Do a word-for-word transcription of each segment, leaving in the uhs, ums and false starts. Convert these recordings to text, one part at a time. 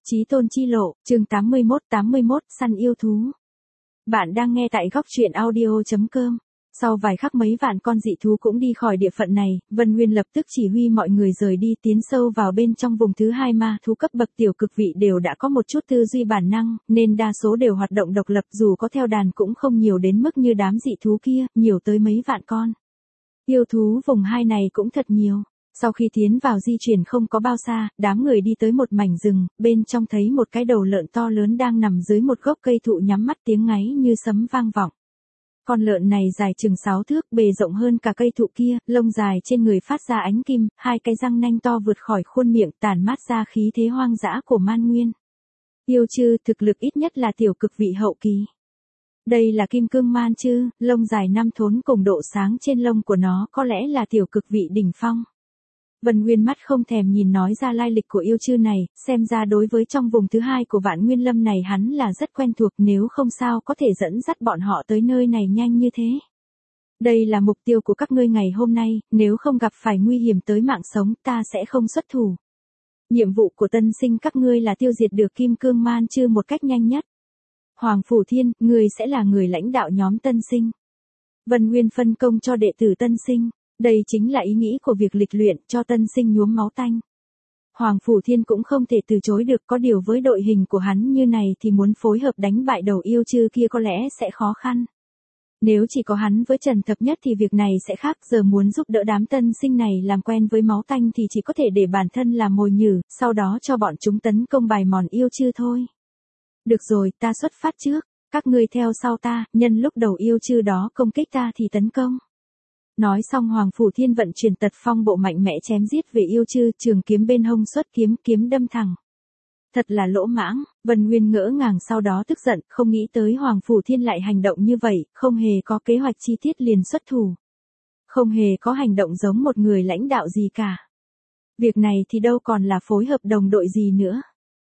Chí tôn chi lộ, chương tám mươi mốt tám mươi mốt, săn yêu thú. Bạn đang nghe tại góc truyện audio chấm com. Sau vài khắc mấy vạn con dị thú cũng đi khỏi địa phận này, Vân Nguyên lập tức chỉ huy mọi người rời đi tiến sâu vào bên trong vùng thứ hai ma thú cấp bậc tiểu cực vị đều đã có một chút tư duy bản năng, nên đa số đều hoạt động độc lập dù có theo đàn cũng không nhiều đến mức như đám dị thú kia, nhiều tới mấy vạn con. Yêu thú vùng hai này cũng thật nhiều. Sau khi tiến vào di chuyển không có bao xa, đám người đi tới một mảnh rừng, bên trong thấy một cái đầu lợn to lớn đang nằm dưới một gốc cây thụ nhắm mắt tiếng ngáy như sấm vang vọng. Con lợn này dài chừng sáu thước, bề rộng hơn cả cây thụ kia, lông dài trên người phát ra ánh kim, hai cái răng nanh to vượt khỏi khuôn miệng tản mát ra khí thế hoang dã của man nguyên. Yêu chư thực lực ít nhất là tiểu cực vị hậu kỳ. Đây là kim cương man chư, lông dài năm thốn cùng độ sáng trên lông của nó có lẽ là tiểu cực vị đỉnh phong. Vân Nguyên mắt không thèm nhìn nói ra lai lịch của yêu chư này, xem ra đối với trong vùng thứ hai của Vạn Nguyên Lâm này hắn là rất quen thuộc, nếu không sao có thể dẫn dắt bọn họ tới nơi này nhanh như thế. Đây là mục tiêu của các ngươi ngày hôm nay, nếu không gặp phải nguy hiểm tới mạng sống ta sẽ không xuất thủ. Nhiệm vụ của tân sinh các ngươi là tiêu diệt được kim cương man chư một cách nhanh nhất. Hoàng Phủ Thiên, ngươi sẽ là người lãnh đạo nhóm tân sinh. Vân Nguyên phân công cho đệ tử tân sinh. Đây chính là ý nghĩ của việc lịch luyện cho tân sinh nhuốm máu tanh. Hoàng Phủ Thiên cũng không thể từ chối được, có điều với đội hình của hắn như này thì muốn phối hợp đánh bại đầu yêu chư kia có lẽ sẽ khó khăn. Nếu chỉ có hắn với Trần Thập Nhất thì việc này sẽ khác, giờ muốn giúp đỡ đám tân sinh này làm quen với máu tanh thì chỉ có thể để bản thân làm mồi nhử, sau đó cho bọn chúng tấn công bài mòn yêu chư thôi. Được rồi, ta xuất phát trước, các ngươi theo sau ta, nhân lúc đầu yêu chư đó công kích ta thì tấn công. Nói xong Hoàng Phủ Thiên vận chuyển tật phong bộ mạnh mẽ chém giết về yêu chư, trường kiếm bên hông xuất kiếm, kiếm đâm thẳng. Thật là lỗ mãng, Vân Nguyên ngỡ ngàng sau đó tức giận, không nghĩ tới Hoàng Phủ Thiên lại hành động như vậy, không hề có kế hoạch chi tiết liền xuất thủ. Không hề có hành động giống một người lãnh đạo gì cả. Việc này thì đâu còn là phối hợp đồng đội gì nữa.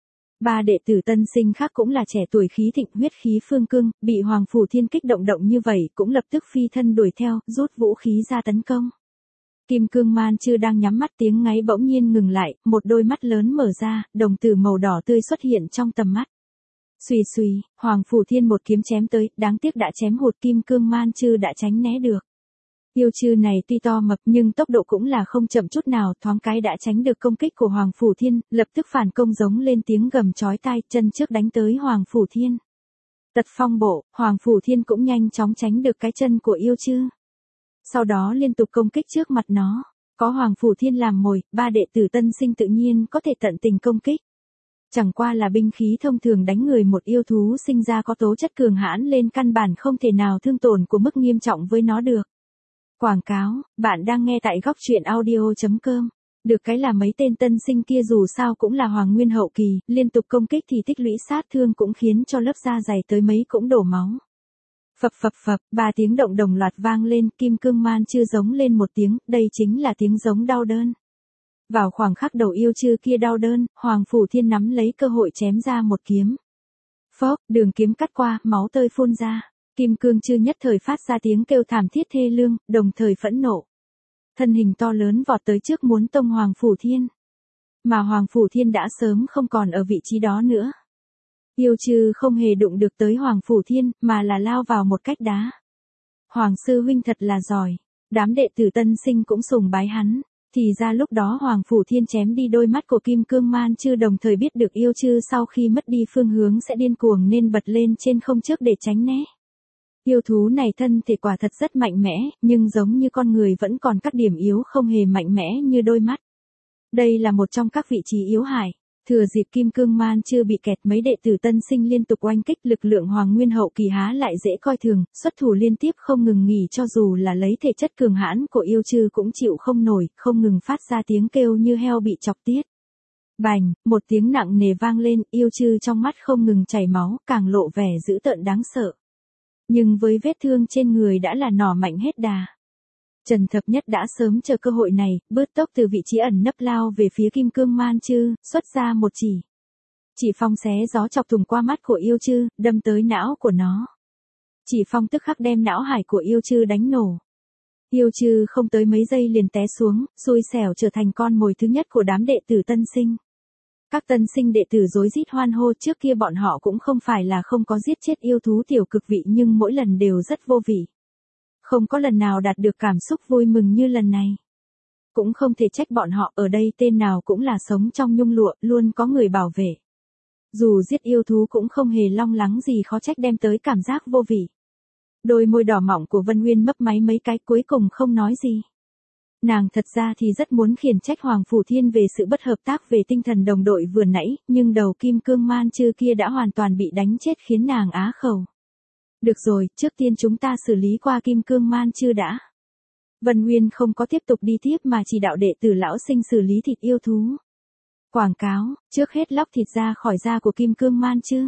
Ba đệ tử tân sinh khác cũng là trẻ tuổi khí thịnh, huyết khí phương cương, bị Hoàng Phủ Thiên kích động động như vậy cũng lập tức phi thân đuổi theo, rút vũ khí ra tấn công. Kim cương man chư đang nhắm mắt tiếng ngáy bỗng nhiên ngừng lại, một đôi mắt lớn mở ra, đồng tử màu đỏ tươi xuất hiện trong tầm mắt. Xùy xùy, Hoàng Phủ Thiên một kiếm chém tới, đáng tiếc đã chém hụt kim cương man chư đã tránh né được. Yêu chư này tuy to mập nhưng tốc độ cũng là không chậm chút nào, thoáng cái đã tránh được công kích của Hoàng Phủ Thiên, lập tức phản công giống lên tiếng gầm chói tai, chân trước đánh tới Hoàng Phủ Thiên. Tật phong bộ, Hoàng Phủ Thiên cũng nhanh chóng tránh được cái chân của yêu chư. Sau đó liên tục công kích trước mặt nó, có Hoàng Phủ Thiên làm mồi, ba đệ tử tân sinh tự nhiên có thể tận tình công kích. Chẳng qua là binh khí thông thường đánh người, một yêu thú sinh ra có tố chất cường hãn lên căn bản không thể nào thương tổn của mức nghiêm trọng với nó được. Quảng cáo, bạn đang nghe tại góc truyện audio chấm com. Được cái là mấy tên tân sinh kia dù sao cũng là Hoàng Nguyên hậu kỳ, liên tục công kích thì tích lũy sát thương cũng khiến cho lớp da dày tới mấy cũng đổ máu. Phập phập phập, ba tiếng động đồng loạt vang lên, kim cương man chư giống lên một tiếng, đây chính là tiếng giống đau đớn. Vào khoảng khắc đầu yêu chư kia đau đớn, Hoàng Phủ Thiên nắm lấy cơ hội chém ra một kiếm. Phốc, đường kiếm cắt qua, máu tơi phun ra. Kim cương chư nhất thời phát ra tiếng kêu thảm thiết thê lương, đồng thời phẫn nộ. Thân hình to lớn vọt tới trước muốn tông Hoàng Phủ Thiên. Mà Hoàng Phủ Thiên đã sớm không còn ở vị trí đó nữa. Yêu chư không hề đụng được tới Hoàng Phủ Thiên, mà là lao vào một cách đá. Hoàng sư huynh thật là giỏi. Đám đệ tử tân sinh cũng sùng bái hắn. Thì ra lúc đó Hoàng Phủ Thiên chém đi đôi mắt của kim cương man chư, đồng thời biết được yêu chư sau khi mất đi phương hướng sẽ điên cuồng nên bật lên trên không trước để tránh né. Yêu thú này thân thể quả thật rất mạnh mẽ, nhưng giống như con người vẫn còn các điểm yếu không hề mạnh mẽ như đôi mắt. Đây là một trong các vị trí yếu hại. Thừa dịp kim cương man chưa bị kẹt, mấy đệ tử tân sinh liên tục oanh kích, lực lượng Hoàng Nguyên hậu kỳ há lại dễ coi thường, xuất thủ liên tiếp không ngừng nghỉ, cho dù là lấy thể chất cường hãn của yêu chư cũng chịu không nổi, không ngừng phát ra tiếng kêu như heo bị chọc tiết. Bành, một tiếng nặng nề vang lên, yêu chư trong mắt không ngừng chảy máu, càng lộ vẻ dữ tợn đáng sợ. Nhưng với vết thương trên người đã là nỏ mạnh hết đà. Trần Thập Nhất đã sớm chờ cơ hội này, bứt tốc từ vị trí ẩn nấp lao về phía kim cương man chư, xuất ra một chỉ. Chỉ phong xé gió chọc thủng qua mắt của yêu chư, đâm tới não của nó. Chỉ phong tức khắc đem não hải của yêu chư đánh nổ. Yêu chư không tới mấy giây liền té xuống, xui xẻo trở thành con mồi thứ nhất của đám đệ tử tân sinh. Các tân sinh đệ tử rối rít hoan hô, trước kia bọn họ cũng không phải là không có giết chết yêu thú tiểu cực vị nhưng mỗi lần đều rất vô vị. Không có lần nào đạt được cảm xúc vui mừng như lần này. Cũng không thể trách bọn họ, ở đây tên nào cũng là sống trong nhung lụa, luôn có người bảo vệ. Dù giết yêu thú cũng không hề long lắng gì, khó trách đem tới cảm giác vô vị. Đôi môi đỏ mỏng của Vân Nguyên mấp máy mấy cái, cuối cùng không nói gì. Nàng thật ra thì rất muốn khiển trách Hoàng Phủ Thiên về sự bất hợp tác về tinh thần đồng đội vừa nãy, nhưng đầu kim cương man chư kia đã hoàn toàn bị đánh chết khiến nàng á khẩu. Được rồi, trước tiên chúng ta xử lý qua kim cương man chư đã. Vân Nguyên không có tiếp tục đi tiếp mà chỉ đạo đệ tử lão sinh xử lý thịt yêu thú. Quảng cáo, trước hết lóc thịt ra khỏi da của kim cương man chư.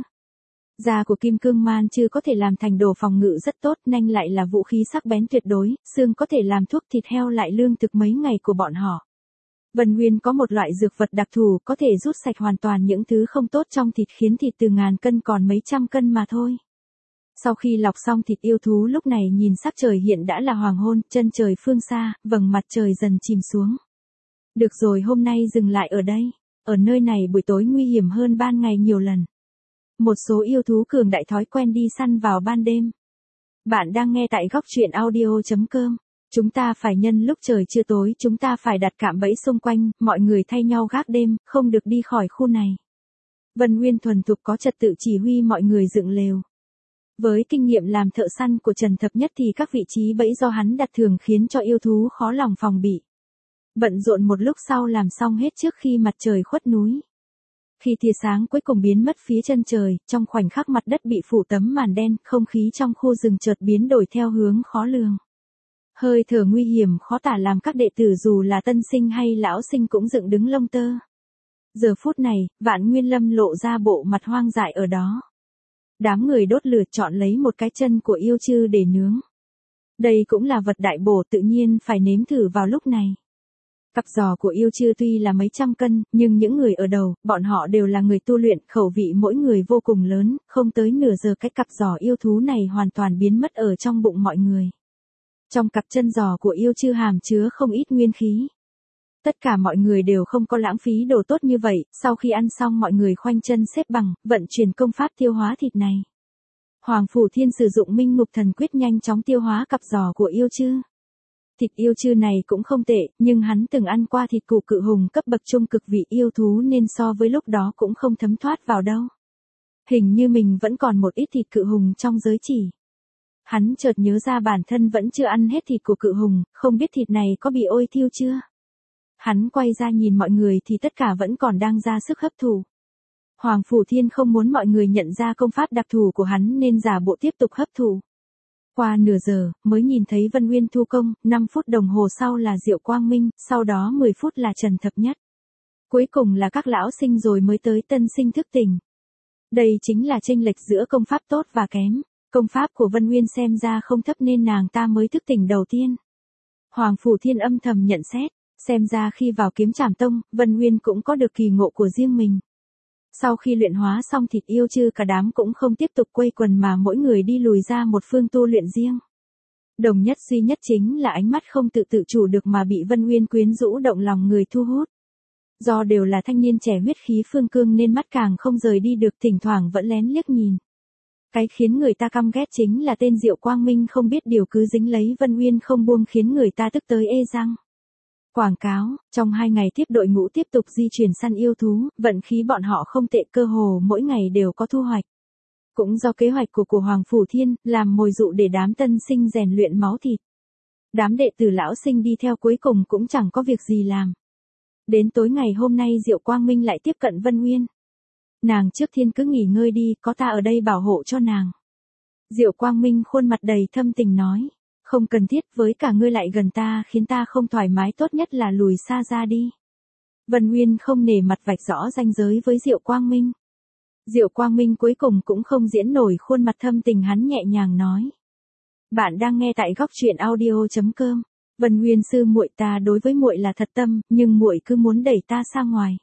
Da của kim cương man chư có thể làm thành đồ phòng ngự rất tốt, nanh lại là vũ khí sắc bén tuyệt đối, xương có thể làm thuốc, thịt heo lại lương thực mấy ngày của bọn họ. Vân Nguyên có một loại dược vật đặc thù có thể rút sạch hoàn toàn những thứ không tốt trong thịt, khiến thịt từ ngàn cân còn mấy trăm cân mà thôi. Sau khi lọc xong thịt yêu thú, lúc này nhìn sắc trời hiện đã là hoàng hôn, chân trời phương xa, vầng mặt trời dần chìm xuống. Được rồi, hôm nay dừng lại ở đây. Ở nơi này buổi tối nguy hiểm hơn ban ngày nhiều lần. Một số yêu thú cường đại thói quen đi săn vào ban đêm. Bạn đang nghe tại góc truyện audio chấm com. Chúng ta phải nhân lúc trời chưa tối, chúng ta phải đặt cạm bẫy xung quanh, mọi người thay nhau gác đêm, không được đi khỏi khu này. Vân Nguyên thuần thục có trật tự chỉ huy mọi người dựng lều. Với kinh nghiệm làm thợ săn của Trần Thập Nhất thì các vị trí bẫy do hắn đặt thường khiến cho yêu thú khó lòng phòng bị. Bận rộn một lúc sau làm xong hết trước khi mặt trời khuất núi. Khi tia sáng cuối cùng biến mất phía chân trời, trong khoảnh khắc mặt đất bị phủ tấm màn đen, không khí trong khu rừng chợt biến đổi theo hướng khó lường. Hơi thở nguy hiểm khó tả làm các đệ tử dù là tân sinh hay lão sinh cũng dựng đứng lông tơ. Giờ phút này, Vạn Nguyên Lâm lộ ra bộ mặt hoang dại ở đó. Đám người đốt lửa chọn lấy một cái chân của yêu chư để nướng. Đây cũng là vật đại bổ, tự nhiên phải nếm thử vào lúc này. Cặp giò của yêu chư tuy là mấy trăm cân, nhưng những người ở đầu, bọn họ đều là người tu luyện, khẩu vị mỗi người vô cùng lớn, không tới nửa giờ cái cặp giò yêu thú này hoàn toàn biến mất ở trong bụng mọi người. Trong cặp chân giò của yêu chư hàm chứa không ít nguyên khí. Tất cả mọi người đều không có lãng phí đồ tốt như vậy, sau khi ăn xong mọi người khoanh chân xếp bằng, vận chuyển công pháp tiêu hóa thịt này. Hoàng Phủ Thiên sử dụng Minh Ngục Thần Quyết nhanh chóng tiêu hóa cặp giò của yêu chư. Thịt yêu chư này cũng không tệ, nhưng hắn từng ăn qua thịt củ cự hùng cấp bậc trung cực vị yêu thú nên so với lúc đó cũng không thấm thoát vào đâu. Hình như mình vẫn còn một ít thịt cự hùng trong giới chỉ. Hắn chợt nhớ ra bản thân vẫn chưa ăn hết thịt của cự hùng, không biết thịt này có bị ôi thiêu chưa. Hắn quay ra nhìn mọi người thì tất cả vẫn còn đang ra sức hấp thụ. Hoàng Phủ Thiên không muốn mọi người nhận ra công pháp đặc thù của hắn nên giả bộ tiếp tục hấp thụ. Qua nửa giờ, mới nhìn thấy Vân Nguyên thu công, năm phút đồng hồ sau là Diệu Quang Minh, sau đó mười phút là Trần Thập Nhất. Cuối cùng là các lão sinh rồi mới tới tân sinh thức tỉnh. Đây chính là chênh lệch giữa công pháp tốt và kém. Công pháp của Vân Nguyên xem ra không thấp nên nàng ta mới thức tỉnh đầu tiên. Hoàng Phủ Thiên âm thầm nhận xét, xem ra khi vào Kiếm Trảm Tông, Vân Nguyên cũng có được kỳ ngộ của riêng mình. Sau khi luyện hóa xong thịt yêu chư, cả đám cũng không tiếp tục quây quần mà mỗi người đi lùi ra một phương tu luyện riêng. Đồng nhất duy nhất chính là ánh mắt không tự tự chủ được mà bị Vân Nguyên quyến rũ động lòng người thu hút. Do đều là thanh niên trẻ huyết khí phương cương nên mắt càng không rời đi được, thỉnh thoảng vẫn lén liếc nhìn. Cái khiến người ta căm ghét chính là tên Diệu Quang Minh không biết điều cứ dính lấy Vân Nguyên không buông, khiến người ta tức tới ê răng. Quảng cáo, trong hai ngày tiếp đội ngũ tiếp tục di chuyển săn yêu thú, vận khí bọn họ không tệ, cơ hồ mỗi ngày đều có thu hoạch. Cũng do kế hoạch của của Hoàng Phủ Thiên, làm mồi dụ để đám tân sinh rèn luyện máu thịt. Đám đệ tử lão sinh đi theo cuối cùng cũng chẳng có việc gì làm. Đến tối ngày hôm nay Diệu Quang Minh lại tiếp cận Vân Nguyên. Nàng trước tiên cứ nghỉ ngơi đi, có ta ở đây bảo hộ cho nàng. Diệu Quang Minh khuôn mặt đầy thâm tình nói. Không cần thiết, với cả ngươi lại gần ta khiến ta không thoải mái, tốt nhất là lùi xa ra đi. Vân Nguyên không nể mặt vạch rõ ranh giới với Diệu Quang Minh. Diệu Quang Minh cuối cùng cũng không diễn nổi khuôn mặt thâm tình, hắn nhẹ nhàng nói. Bạn đang nghe tại góc truyện audio chấm com. Vân Nguyên sư muội, ta đối với muội là thật tâm, nhưng muội cứ muốn đẩy ta sang ngoài.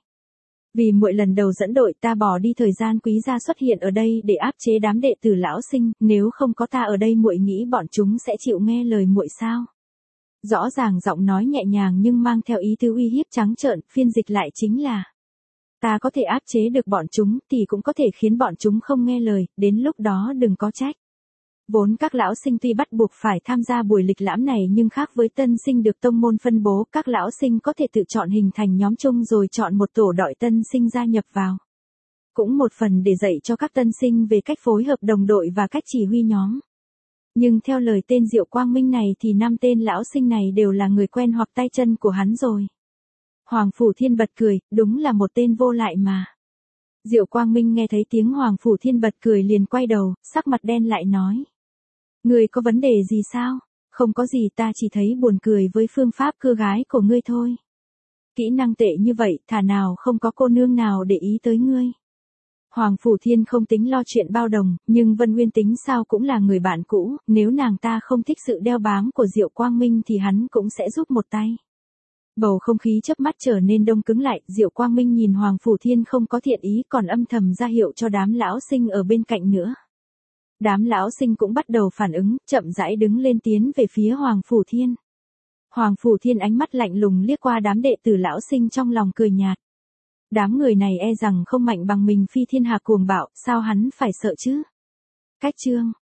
Vì muội lần đầu dẫn đội ta bỏ đi thời gian quý giá xuất hiện ở đây để áp chế đám đệ tử lão sinh, nếu không có ta ở đây muội nghĩ bọn chúng sẽ chịu nghe lời muội sao? Rõ ràng giọng nói nhẹ nhàng nhưng mang theo ý tứ uy hiếp trắng trợn, phiên dịch lại chính là Ta có thể áp chế được bọn chúng thì cũng có thể khiến bọn chúng không nghe lời, đến lúc đó đừng có trách. Vốn các lão sinh tuy bắt buộc phải tham gia buổi lịch lãm này nhưng khác với tân sinh được tông môn phân bố, các lão sinh có thể tự chọn hình thành nhóm chung rồi chọn một tổ đội tân sinh gia nhập vào. Cũng một phần để dạy cho các tân sinh về cách phối hợp đồng đội và cách chỉ huy nhóm. Nhưng theo lời tên Diệu Quang Minh này thì năm tên lão sinh này đều là người quen hoặc tay chân của hắn rồi. Hoàng Phủ Thiên bật cười, đúng là một tên vô lại mà. Diệu Quang Minh nghe thấy tiếng Hoàng Phủ Thiên bật cười liền quay đầu, sắc mặt đen lại nói. Ngươi có vấn đề gì sao? Không có gì, ta chỉ thấy buồn cười với phương pháp cưa gái của ngươi thôi. Kỹ năng tệ như vậy, thà nào không có cô nương nào để ý tới ngươi. Hoàng Phủ Thiên không tính lo chuyện bao đồng, nhưng Vân Uyên tính sao cũng là người bạn cũ, nếu nàng ta không thích sự đeo bám của Diệu Quang Minh thì hắn cũng sẽ giúp một tay. Bầu không khí chớp mắt trở nên đông cứng lại, Diệu Quang Minh nhìn Hoàng Phủ Thiên không có thiện ý còn âm thầm ra hiệu cho đám lão sinh ở bên cạnh nữa. Đám lão sinh cũng bắt đầu phản ứng, chậm rãi đứng lên tiến về phía Hoàng Phủ Thiên. Hoàng Phủ Thiên ánh mắt lạnh lùng liếc qua đám đệ tử lão sinh trong lòng cười nhạt. Đám người này e rằng không mạnh bằng mình, phi thiên hạ cuồng bạo, sao hắn phải sợ chứ? Cách chương